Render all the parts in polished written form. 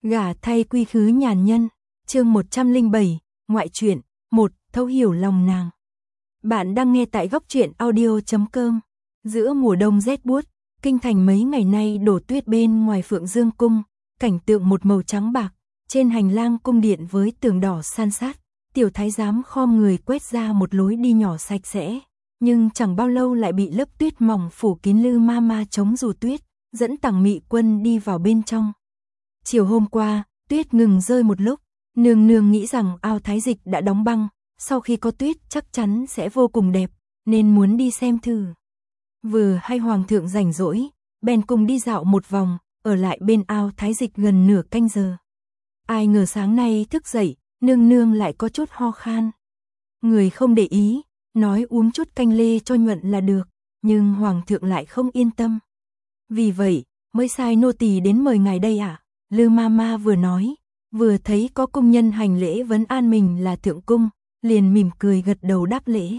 Gả thay quy khứ nhàn nhân, chương 107, ngoại truyện, 1, thấu hiểu lòng nàng. Bạn đang nghe tại góc truyện audio.com. Giữa mùa đông rét buốt, kinh thành mấy ngày nay đổ tuyết bên ngoài Phượng Dương cung, cảnh tượng một màu trắng bạc, trên hành lang cung điện với tường đỏ san sát, tiểu thái giám khom người quét ra một lối đi nhỏ sạch sẽ, nhưng chẳng bao lâu lại bị lớp tuyết mỏng phủ kín. Lư ma ma chống dù tuyết, dẫn Tằng Mị Quân đi vào bên trong. Chiều hôm qua, tuyết ngừng rơi một lúc, nương nương nghĩ rằng ao Thái Dịch đã đóng băng, sau khi có tuyết chắc chắn sẽ vô cùng đẹp, nên muốn đi xem thử. Vừa hay hoàng thượng rảnh rỗi, bèn cùng đi dạo một vòng, ở lại bên ao Thái Dịch gần nửa canh giờ. Ai ngờ sáng nay thức dậy, nương nương lại có chút ho khan. Người không để ý, nói uống chút canh lê cho nhuận là được, nhưng hoàng thượng lại không yên tâm. Vì vậy, mới sai nô tỳ đến mời ngài đây ạ. Lư ma ma vừa nói, vừa thấy có công nhân hành lễ vấn an mình là thượng cung, liền mỉm cười gật đầu đáp lễ.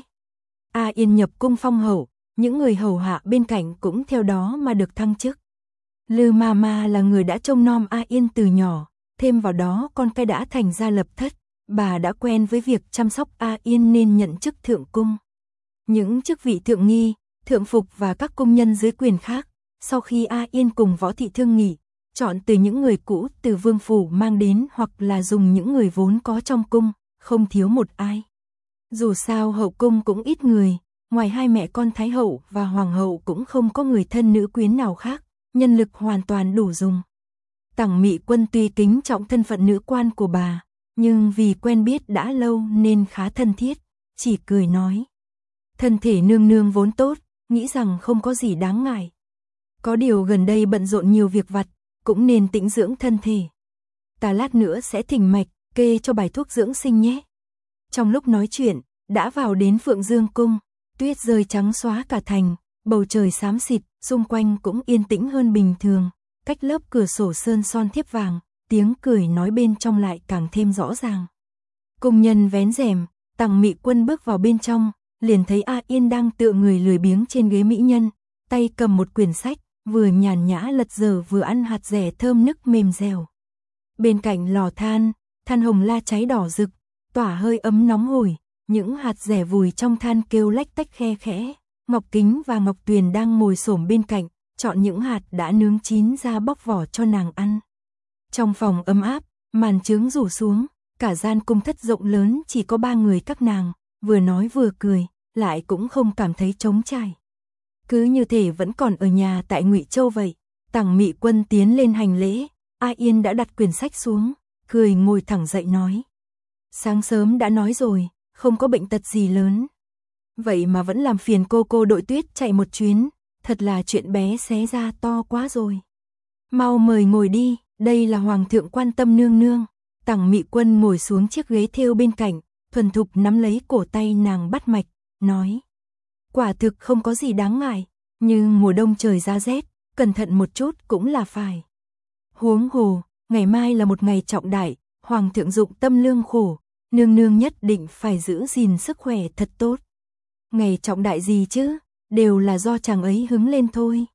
A Yên nhập cung phong hậu, những người hầu hạ bên cạnh cũng theo đó mà được thăng chức. Lư ma ma là người đã trông nom A Yên từ nhỏ, thêm vào đó con cái đã thành gia lập thất, bà đã quen với việc chăm sóc A Yên nên nhận chức thượng cung. Những chức vị thượng nghi, thượng phục và các công nhân dưới quyền khác, sau khi A Yên cùng Võ Thị thương nghị, chọn từ những người cũ từ vương phủ mang đến hoặc là dùng những người vốn có trong cung, không thiếu một ai. Dù sao hậu cung cũng ít người, ngoài hai mẹ con Thái hậu và Hoàng hậu cũng không có người thân nữ quyến nào khác, nhân lực hoàn toàn đủ dùng. Tằng Mị Quân tuy kính trọng thân phận nữ quan của bà, nhưng vì quen biết đã lâu nên khá thân thiết, chỉ cười nói. Thân thể nương nương vốn tốt, nghĩ rằng không có gì đáng ngại. Có điều gần đây bận rộn nhiều việc vặt, cũng nên tĩnh dưỡng thân thể. Ta lát nữa sẽ thỉnh mạch, kê cho bài thuốc dưỡng sinh nhé. Trong lúc nói chuyện, đã vào đến Phượng Dương cung, tuyết rơi trắng xóa cả thành, bầu trời xám xịt, xung quanh cũng yên tĩnh hơn bình thường, cách lớp cửa sổ sơn son thiếp vàng, tiếng cười nói bên trong lại càng thêm rõ ràng. Công nhân vén rèm, Tằng Mị Quân bước vào bên trong, liền thấy A Yên đang tựa người lười biếng trên ghế mỹ nhân, tay cầm một quyển sách, vừa nhàn nhã lật dở vừa ăn hạt dẻ thơm nức mềm dẻo. Bên cạnh lò than, than hồng la cháy đỏ rực, tỏa hơi ấm nóng hổi, những hạt dẻ vùi trong than kêu lách tách khe khẽ. Ngọc Kính và Ngọc Tuyền đang ngồi xổm bên cạnh, chọn những hạt đã nướng chín ra bóc vỏ cho nàng ăn. Trong phòng ấm áp, màn chướng rủ xuống, cả gian cung thất rộng lớn chỉ có ba người các nàng, vừa nói vừa cười, lại cũng không cảm thấy trống trải. Cứ như thể vẫn còn ở nhà tại Ngụy Châu vậy. Tằng Mị Quân tiến lên hành lễ, A Yên đã đặt quyển sách xuống, cười ngồi thẳng dậy nói. Sáng sớm đã nói rồi, không có bệnh tật gì lớn. Vậy mà vẫn làm phiền cô đội tuyết chạy một chuyến, thật là chuyện bé xé ra to quá rồi. Mau mời ngồi đi, đây là hoàng thượng quan tâm nương nương. Tằng Mị Quân ngồi xuống chiếc ghế thêu bên cạnh, thuần thục nắm lấy cổ tay nàng bắt mạch, nói. Quả thực không có gì đáng ngại, nhưng mùa đông trời ra rét, cẩn thận một chút cũng là phải. Huống hồ, ngày mai là một ngày trọng đại, hoàng thượng dụng tâm lương khổ, nương nương nhất định phải giữ gìn sức khỏe thật tốt. Ngày trọng đại gì chứ, đều là do chàng ấy hứng lên thôi.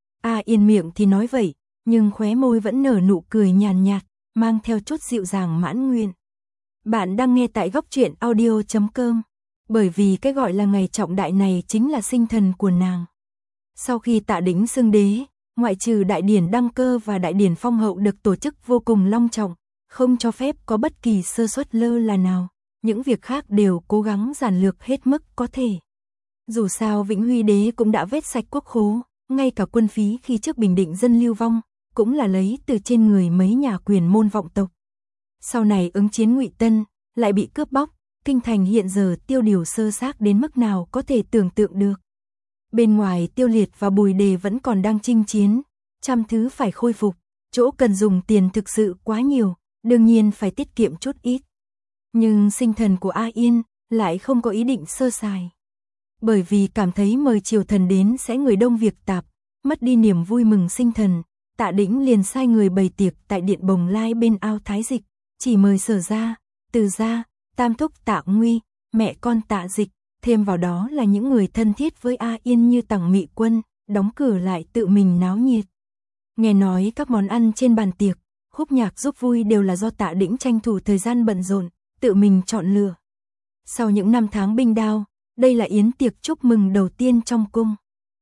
A Yên miệng thì nói vậy, nhưng khóe môi vẫn nở nụ cười nhàn nhạt, mang theo chút dịu dàng mãn nguyện. Bạn đang nghe tại góc truyện audio.com. Bởi vì cái gọi là ngày trọng đại này chính là sinh thần của nàng. Sau khi Tạ Đỉnh xưng đế, ngoại trừ đại điển đăng cơ và đại điển phong hậu được tổ chức vô cùng long trọng, không cho phép có bất kỳ sơ suất lơ là nào, những việc khác đều cố gắng giản lược hết mức có thể. Dù sao Vĩnh Huy đế cũng đã vét sạch quốc khố, ngay cả quân phí khi trước bình định dân lưu vong, cũng là lấy từ trên người mấy nhà quyền môn vọng tộc. Sau này ứng chiến Ngụy Tân, lại bị cướp bóc. Kinh thành hiện giờ tiêu điều sơ xác đến mức nào có thể tưởng tượng được. Bên ngoài Tiêu Liệt và Bùi Đề vẫn còn đang chinh chiến, trăm thứ phải khôi phục, chỗ cần dùng tiền thực sự quá nhiều, đương nhiên phải tiết kiệm chút ít. Nhưng sinh thần của A Yên lại không có ý định sơ sài. Bởi vì cảm thấy mời triều thần đến sẽ người đông việc tạp, mất đi niềm vui mừng sinh thần, Tạ Đỉnh liền sai người bày tiệc tại điện Bồng Lai bên ao Thái Dịch, chỉ mời Sở gia, Từ gia, Tam thúc Tạ Nguy, mẹ con Tạ Dịch, thêm vào đó là những người thân thiết với A Yên như Tằng Mị Quân, đóng cửa lại tự mình náo nhiệt. Nghe nói các món ăn trên bàn tiệc, khúc nhạc giúp vui đều là do Tạ Đĩnh tranh thủ thời gian bận rộn, tự mình chọn lựa. Sau những năm tháng binh đao, đây là yến tiệc chúc mừng đầu tiên trong cung.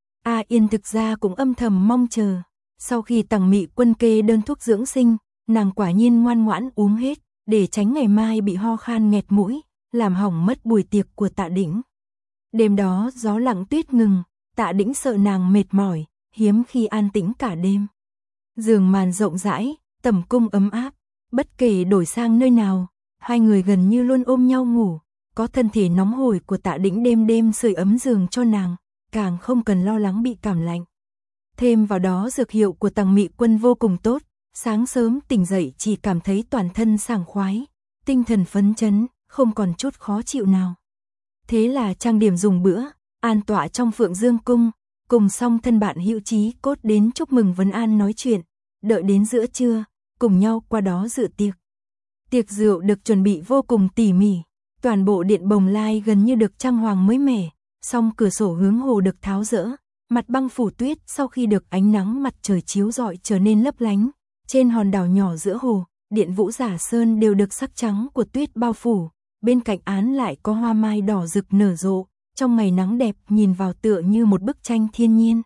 A Yên thực ra cũng âm thầm mong chờ. Sau khi Tằng Mị Quân kê đơn thuốc dưỡng sinh, nàng quả nhiên ngoan ngoãn uống hết, để tránh ngày mai bị ho khan nghẹt mũi, làm hỏng mất buổi tiệc của Tạ Đĩnh. Đêm đó gió lặng tuyết ngừng, Tạ Đĩnh sợ nàng mệt mỏi, hiếm khi an tĩnh cả đêm. Giường màn rộng rãi, tầm cung ấm áp, bất kể đổi sang nơi nào, hai người gần như luôn ôm nhau ngủ, có thân thể nóng hổi của Tạ Đĩnh đêm đêm sưởi ấm giường cho nàng, càng không cần lo lắng bị cảm lạnh. Thêm vào đó dược hiệu của Tằng Mị Quân vô cùng tốt, sáng sớm tỉnh dậy chỉ cảm thấy toàn thân sảng khoái, tinh thần phấn chấn, không còn chút khó chịu nào. Thế là trang điểm dùng bữa, an tọa trong Phượng Dương cung, cùng song thân bạn Hữu Chí Cốt đến chúc mừng vấn an nói chuyện, đợi đến giữa trưa, cùng nhau qua đó dự tiệc. Tiệc rượu được chuẩn bị vô cùng tỉ mỉ, toàn bộ điện Bồng Lai gần như được trang hoàng mới mẻ, song cửa sổ hướng hồ được tháo dỡ, mặt băng phủ tuyết sau khi được ánh nắng mặt trời chiếu rọi trở nên lấp lánh. Trên hòn đảo nhỏ giữa hồ, điện Vũ Giả Sơn đều được sắc trắng của tuyết bao phủ, bên cạnh án lại có hoa mai đỏ rực nở rộ, trong ngày nắng đẹp nhìn vào tựa như một bức tranh thiên nhiên.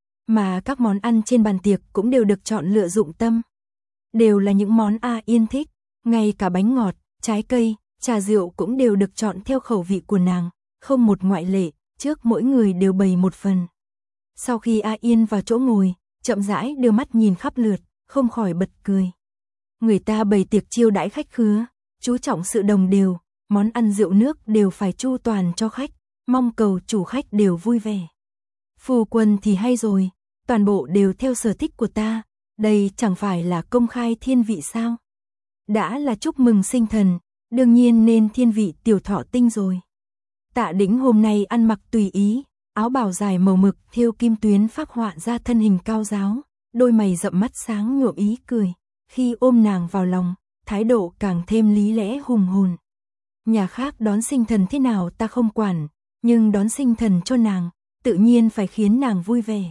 Mà các món ăn trên bàn tiệc cũng đều được chọn lựa dụng tâm. Đều là những món A Yên thích, ngay cả bánh ngọt, trái cây, trà rượu cũng đều được chọn theo khẩu vị của nàng, không một ngoại lệ, trước mỗi người đều bày một phần. Sau khi A Yên vào chỗ ngồi, chậm rãi đưa mắt nhìn khắp lượt, không khỏi bật cười. Người ta bày tiệc chiêu đãi khách khứa, chú trọng sự đồng đều, món ăn rượu nước đều phải chu toàn cho khách, mong cầu chủ khách đều vui vẻ. Phu quân thì hay rồi, toàn bộ đều theo sở thích của ta, đây chẳng phải là công khai thiên vị sao? Đã là chúc mừng sinh thần, đương nhiên nên thiên vị tiểu thọ tinh rồi. Tạ Đĩnh hôm nay ăn mặc tùy ý, áo bào dài màu mực thêu kim tuyến phác họa ra thân hình cao ráo, đôi mày rậm mắt sáng nhuộm ý cười, khi ôm nàng vào lòng, thái độ càng thêm lý lẽ hùng hồn. Nhà khác đón sinh thần thế nào ta không quản, nhưng đón sinh thần cho nàng, tự nhiên phải khiến nàng vui vẻ.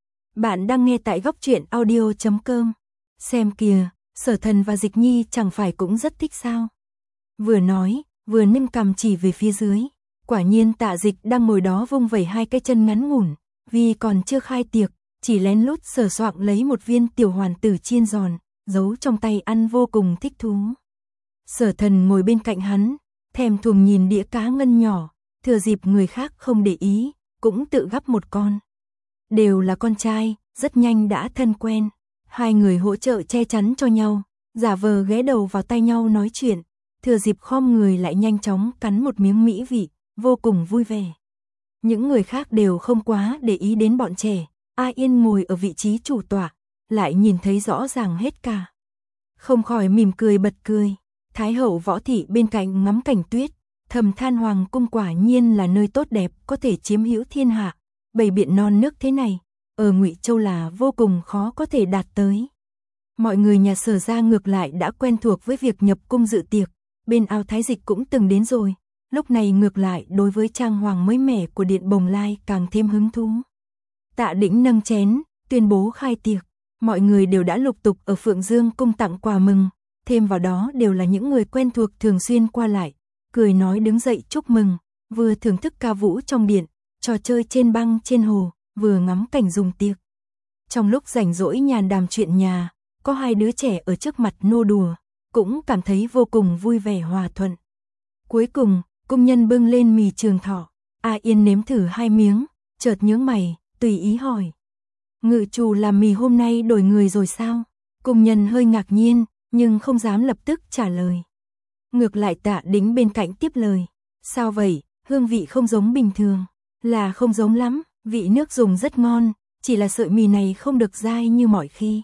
Bạn đang nghe tại góc truyện audio.com. Xem kìa, Sở Thần và Dịch Nhi chẳng phải cũng rất thích sao? Vừa nói, vừa nâng cằm chỉ về phía dưới. Quả nhiên Tạ Dịch đang ngồi đó vung vẩy hai cái chân ngắn ngủn, vì còn chưa khai tiệc, chỉ lén lút sờ soạng lấy một viên tiểu hoàn tử chiên giòn, giấu trong tay ăn vô cùng thích thú. Sở Thần ngồi bên cạnh hắn, thèm thuồng nhìn đĩa cá ngân nhỏ, thừa dịp người khác không để ý, cũng tự gắp một con. Đều là con trai, rất nhanh đã thân quen. Hai người hỗ trợ che chắn cho nhau, giả vờ ghé đầu vào tay nhau nói chuyện, thừa dịp khom người lại nhanh chóng cắn một miếng mỹ vị, vô cùng vui vẻ. Những người khác đều không quá để ý đến bọn trẻ, A Yên ngồi ở vị trí chủ tọa, lại nhìn thấy rõ ràng hết cả. Không khỏi mỉm cười bật cười, Thái hậu Võ Thị bên cạnh ngắm cảnh tuyết, thầm than hoàng cung quả nhiên là nơi tốt đẹp có thể chiếm hữu thiên hạ, bầy biện non nước thế này, ở Ngụy Châu là vô cùng khó có thể đạt tới. Mọi người nhà Sở gia ngược lại đã quen thuộc với việc nhập cung dự tiệc, bên Ao Thái Dịch cũng từng đến rồi, lúc này ngược lại đối với trang hoàng mới mẻ của điện Bồng Lai càng thêm hứng thú. Tạ Đĩnh nâng chén, tuyên bố khai tiệc, mọi người đều đã lục tục ở Phượng Dương cung tặng quà mừng, thêm vào đó đều là những người quen thuộc thường xuyên qua lại, cười nói đứng dậy chúc mừng, vừa thưởng thức ca vũ trong điện, trò chơi trên băng trên hồ, vừa ngắm cảnh dùng tiệc. Trong lúc rảnh rỗi nhàn đàm chuyện nhà, có hai đứa trẻ ở trước mặt nô đùa, cũng cảm thấy vô cùng vui vẻ hòa thuận. Cuối cùng, cung nhân bưng lên mì trường thọ, A Yên nếm thử hai miếng, chợt nhướng mày, tùy ý hỏi. Ngự chủ làm mì hôm nay đổi người rồi sao? Cung nhân hơi ngạc nhiên, nhưng không dám lập tức trả lời. Ngược lại Tạ Đĩnh bên cạnh tiếp lời. Sao vậy, hương vị không giống bình thường, là không giống lắm, vị nước dùng rất ngon, chỉ là sợi mì này không được dai như mọi khi.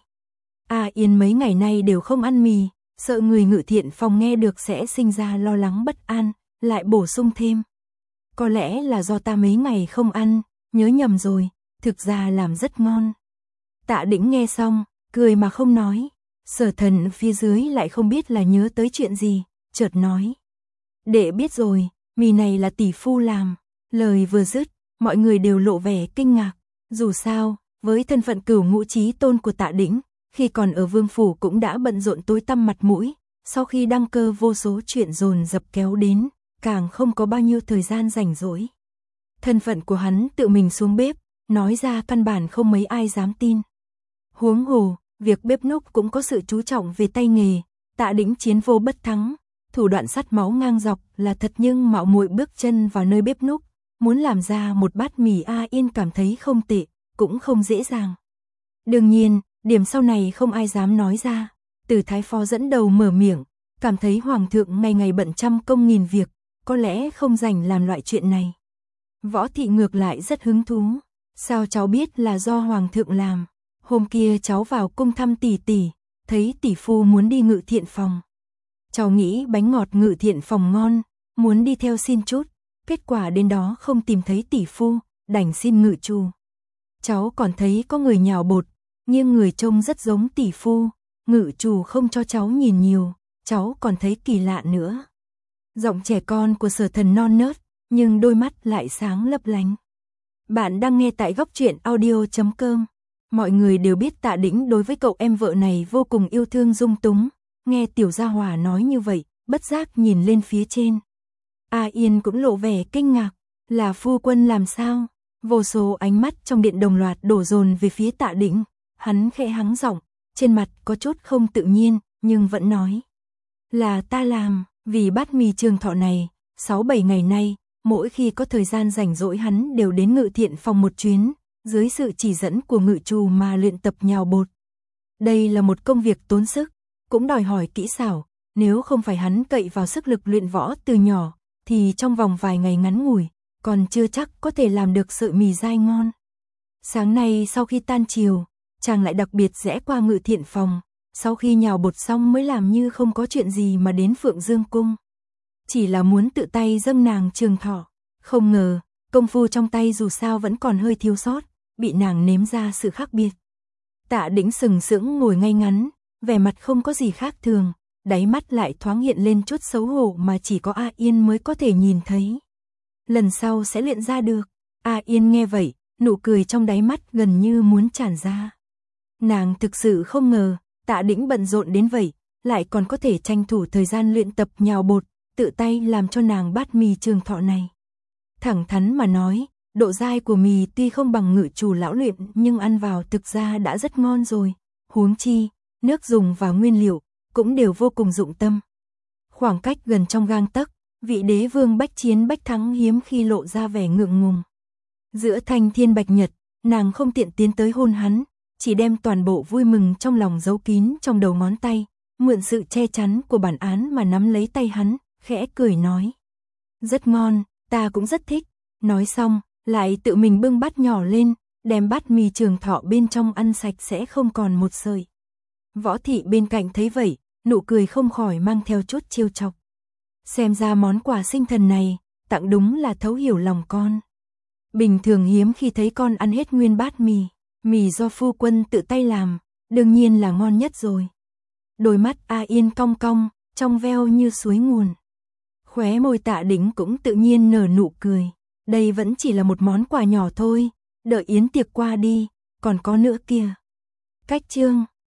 A Yên mấy ngày nay đều không ăn mì, sợ người Ngự Thiện phòng nghe được sẽ sinh ra lo lắng bất an, lại bổ sung thêm. Có lẽ là do ta mấy ngày không ăn, nhớ nhầm rồi, thực ra làm rất ngon. Tạ Đĩnh nghe xong, cười mà không nói. Sở Thần phía dưới lại không biết là nhớ tới chuyện gì, chợt nói. Đệ biết rồi, mì này là tỷ phu làm. Lời vừa dứt, mọi người đều lộ vẻ kinh ngạc. Dù sao, với thân phận cửu ngũ chí tôn của Tạ Đĩnh, khi còn ở vương phủ cũng đã bận rộn tối tăm mặt mũi, sau khi đăng cơ vô số chuyện dồn dập kéo đến, càng không có bao nhiêu thời gian rảnh rỗi. Thân phận của hắn tự mình xuống bếp, nói ra căn bản không mấy ai dám tin. Huống hồ, việc bếp núc cũng có sự chú trọng về tay nghề, Tạ Đĩnh chiến vô bất thắng, thủ đoạn sắt máu ngang dọc là thật, nhưng mạo muội bước chân vào nơi bếp núc, muốn làm ra một bát mì A Yên cảm thấy không tệ, cũng không dễ dàng. Đương nhiên, điểm sau này không ai dám nói ra, Từ Thái Phó dẫn đầu mở miệng, cảm thấy Hoàng thượng ngày ngày bận trăm công nghìn việc, có lẽ không rảnh làm loại chuyện này. Võ Thị ngược lại rất hứng thú, sao cháu biết là do Hoàng thượng làm? Hôm kia cháu vào cung thăm tỷ tỷ, thấy tỷ phu muốn đi Ngự Thiện phòng. Cháu nghĩ bánh ngọt Ngự Thiện phòng ngon, muốn đi theo xin chút, kết quả đến đó không tìm thấy tỷ phu, đành xin Ngự Trù. Cháu còn thấy có người nhào bột, nhưng người trông rất giống tỷ phu, Ngự Trù không cho cháu nhìn nhiều, cháu còn thấy kỳ lạ nữa. Giọng trẻ con của Sở Thần non nớt, nhưng đôi mắt lại sáng lấp lánh. Bạn đang nghe tại Góc Truyện Audio.com. Mọi người đều biết Tạ Đĩnh đối với cậu em vợ này vô cùng yêu thương dung túng, nghe Tiểu Gia Hòa nói như vậy, bất giác nhìn lên phía trên. A Yên cũng lộ vẻ kinh ngạc, là phu quân làm sao? Vô số ánh mắt trong điện đồng loạt đổ dồn về phía Tạ Đĩnh, hắn khẽ hắng giọng, trên mặt có chút không tự nhiên, nhưng vẫn nói. Là ta làm, vì bát mì Trường Thọ này, 6-7 ngày nay, mỗi khi có thời gian rảnh rỗi hắn đều đến Ngự Thiện phòng một chuyến, dưới sự chỉ dẫn của Ngự Trù mà luyện tập nhào bột. Đây là một công việc tốn sức, cũng đòi hỏi kỹ xảo, nếu không phải hắn cậy vào sức lực luyện võ từ nhỏ, thì trong vòng vài ngày ngắn ngủi, còn chưa chắc có thể làm được sợi mì dai ngon. Sáng nay sau khi tan chiều, chàng lại đặc biệt rẽ qua Ngự Thiện phòng, sau khi nhào bột xong mới làm như không có chuyện gì mà đến Phượng Dương cung. Chỉ là muốn tự tay dâng nàng Trường Thọ, không ngờ, công phu trong tay dù sao vẫn còn hơi thiếu sót, bị nàng nếm ra sự khác biệt. Tạ Đĩnh sừng sững ngồi ngay ngắn, vẻ mặt không có gì khác thường, đáy mắt lại thoáng hiện lên chút xấu hổ mà chỉ có A Yên mới có thể nhìn thấy. Lần sau sẽ luyện ra được. A Yên nghe vậy, nụ cười trong đáy mắt gần như muốn tràn ra. Nàng thực sự không ngờ, Tạ Đĩnh bận rộn đến vậy, lại còn có thể tranh thủ thời gian luyện tập nhào bột, tự tay làm cho nàng bát mì Trường Thọ này. Thẳng thắn mà nói, độ dai của mì tuy không bằng Ngự Trù lão luyện nhưng ăn vào thực ra đã rất ngon rồi. Huống chi, nước dùng và nguyên liệu cũng đều vô cùng dụng tâm. Khoảng cách gần trong gang tấc, vị đế vương bách chiến bách thắng hiếm khi lộ ra vẻ ngượng ngùng. Giữa thanh thiên bạch nhật, nàng không tiện tiến tới hôn hắn, chỉ đem toàn bộ vui mừng trong lòng giấu kín trong đầu ngón tay, mượn sự che chắn của bản án mà nắm lấy tay hắn, khẽ cười nói. Rất ngon, ta cũng rất thích. Nói xong, lại tự mình bưng bát nhỏ lên, đem bát mì Trường Thọ bên trong ăn sạch sẽ không còn một sợi. Võ Thị bên cạnh thấy vậy, nụ cười không khỏi mang theo chút trêu chọc. Xem ra món quà sinh thần này, tặng đúng là thấu hiểu lòng con. Bình thường hiếm khi thấy con ăn hết nguyên bát mì, mì do phu quân tự tay làm, đương nhiên là ngon nhất rồi. Đôi mắt A Yên cong cong, trong veo như suối nguồn. Khóe môi Tạ Đĩnh cũng tự nhiên nở nụ cười. Đây vẫn chỉ là một món quà nhỏ thôi, đợi yến tiệc qua đi, còn có nữa kia. Cách chương